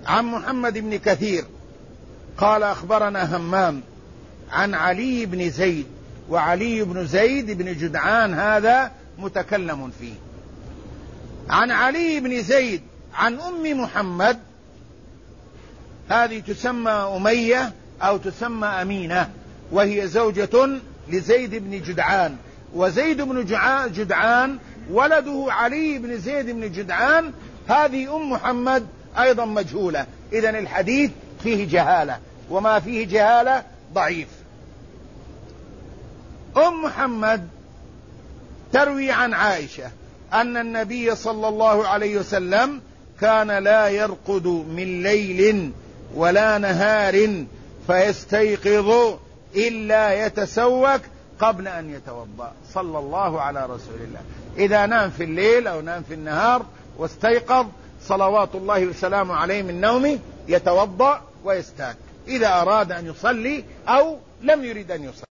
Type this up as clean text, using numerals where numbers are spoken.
عن محمد بن كثير قال أخبرنا همام عن علي بن زيد، وعلي بن زيد بن جدعان هذا متكلم فيه، عن علي بن زيد عن أم محمد، هذه تسمى أمية أو تسمى أمينة، وهي زوجة لزيد بن جدعان، وزيد بن جدعان ولده علي بن زيد بن جدعان، هذه أم محمد أيضا مجهولة. إذن الحديث فيه جهالة، وما فيه جهالة ضعيف. أم محمد تروي عن عائشة أن النبي صلى الله عليه وسلم كان لا يرقد من ليل ولا نهار فيستيقظ إلا يتسوك قبل أن يتوضأ، صلى الله على رسول الله. إذا نام في الليل أو نام في النهار واستيقظ صلوات الله وسلامه عليه من نومه يتوضأ ويستاك إذا أراد أن يصلي أو لم يريد أن يصلي.